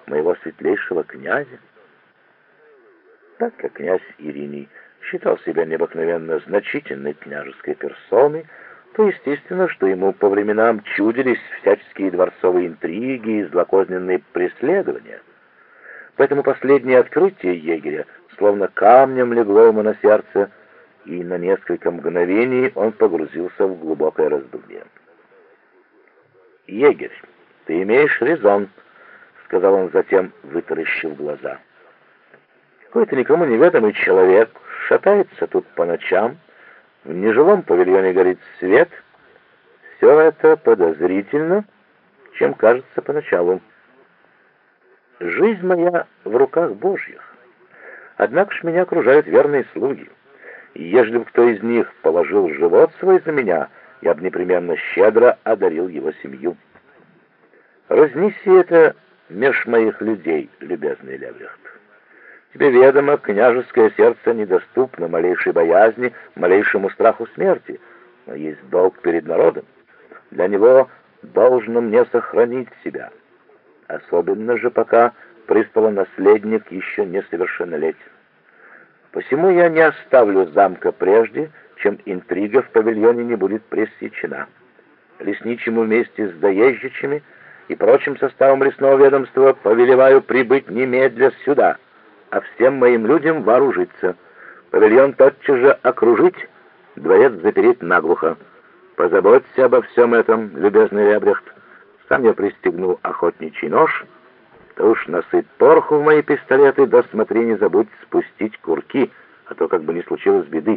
моего светлейшего князя. Так как князь Ириний считал себя необыкновенно значительной княжеской персоной, то естественно, что ему по временам чудились всяческие дворцовые интриги и злокозненные преследования. Поэтому последнее открытие егеря словно камнем легло ему на сердце, и на несколько мгновений он погрузился в глубокое раздумье. «Егерь, ты имеешь резон», — сказал он затем, вытаращив глаза. «Какой-то никому неведомый человек шатается тут по ночам, в нежилом павильоне горит свет. Все это подозрительно, чем кажется поначалу. Жизнь моя в руках Божьих. Однако ж меня окружают верные слуги. И ежели бы кто из них положил живот свой за меня, я бы непременно щедро одарил его семью. Разнеси это меж моих людей, любезный Лебрехт. Тебе ведомо, княжеское сердце недоступно малейшей боязни, малейшему страху смерти, но есть долг перед народом. Для него должно мне сохранить себя. Особенно же пока престолонаследник еще несовершеннолетен. Посему я не оставлю замка прежде, чем интрига в павильоне не будет пресечена. Лесничему вместе с доезжичами и прочим составом лесного ведомства повелеваю прибыть немедля сюда, а всем моим людям вооружиться. Павильон тотчас же окружить, дворец запереть наглухо. Позаботься обо всем этом, любезный Лебрехт. Сам я пристегну охотничий нож. Ты уж насыпь пороху в мои пистолеты, да смотри, не забудь спустить курки, а то как бы не случилось беды.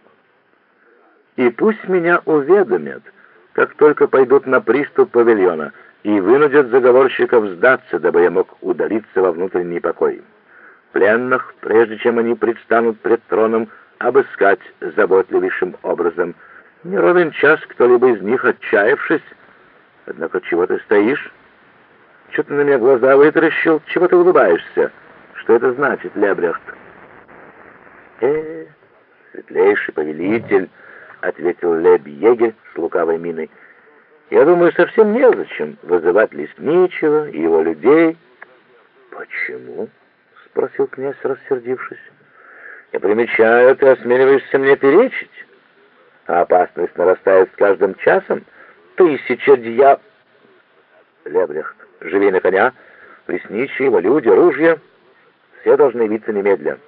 И пусть меня уведомят, как только пойдут на приступ павильона, и вынудят заговорщиков сдаться, дабы я мог удалиться во внутренний покой. Пленных, прежде чем они предстанут пред троном, обыскать заботливейшим образом. Не ровен час кто-либо из них, отчаявшись. Однако чего ты стоишь? Чего ты на меня глаза вытаращил? Чего ты улыбаешься? Что это значит, Лебрехт? Светлейший повелитель, — ответил леб-егерь с лукавой миной, — я думаю, совсем незачем вызывать лесничего и его людей. Почему? — спросил князь, рассердившись. Я примечаю, ты осмеливаешься мне перечить, а опасность нарастает с каждым часом. Тысяча дьяв... Лебрехт, живей на коня, лесничие, его люди, ружья, все должны явиться немедля.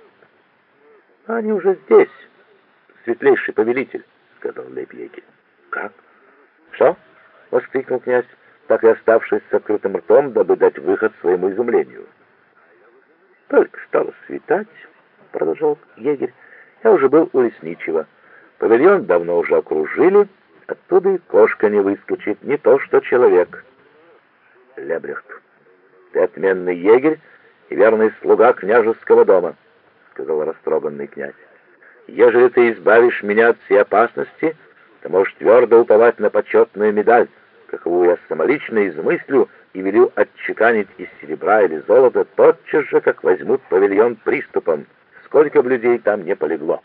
Они уже здесь, светлейший повелитель, — сказал леб-егерь. Как? Что? — воскликнул князь, так и оставшись с открытым ртом, дабы дать выход своему изумлению. Только стало светать, — продолжал егерь, — я уже был у лесничего. Павильон давно уже окружили, оттуда и кошка не выскочит, не то что человек. Лебрехт, ты отменный егерь и верный слуга княжеского дома, — сказал растроганный князь. Ежели ты избавишь меня от всей опасности, ты можешь твердо уповать на почетную медаль, каковую я самолично измыслю и велю отчеканить из серебра или золота тотчас же, как возьмут павильон приступом, сколько бы людей там не полегло.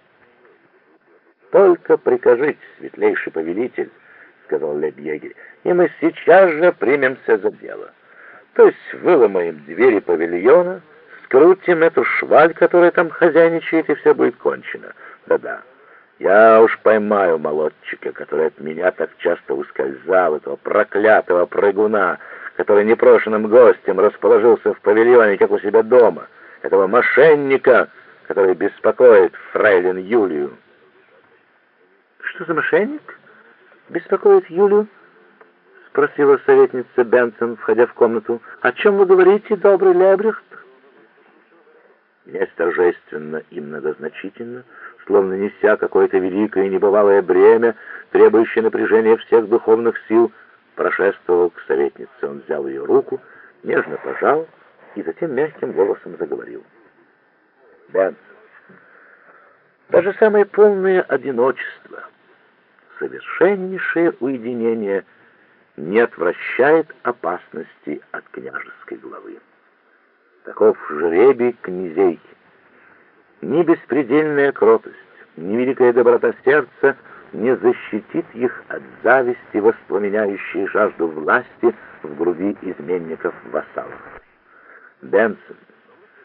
«Только прикажите, светлейший повелитель, — сказал леб-егерь, — и мы сейчас же примемся за дело. То есть выломаем двери павильона, скрутим эту шваль, которая там хозяйничает, и все будет кончено. Да-да, я уж поймаю молодчика, который от меня так часто ускользал, этого проклятого прыгуна, который непрошенным гостем расположился в павильоне, как у себя дома, этого мошенника, который беспокоит фрейлин Юлию». «Что за мошенник? Беспокоит Юлию?» — спросила советница Бенсон, входя в комнату. «О чем вы говорите, добрый Лебрехт?» Князь торжественно и многозначительно, словно неся какое-то великое и небывалое бремя, требующее напряжения всех духовных сил, прошествовал к советнице. Он взял ее руку, нежно пожал и затем мягким голосом заговорил. «Бенсон, даже самое полное одиночество, совершеннейшее уединение не отвращает опасности от княжеской главы. Таков жребий князей. Ни беспредельная кротость, ни великая доброта сердца не защитит их от зависти, воспламеняющей жажду власти в груди изменников-вассалов. Бенсон.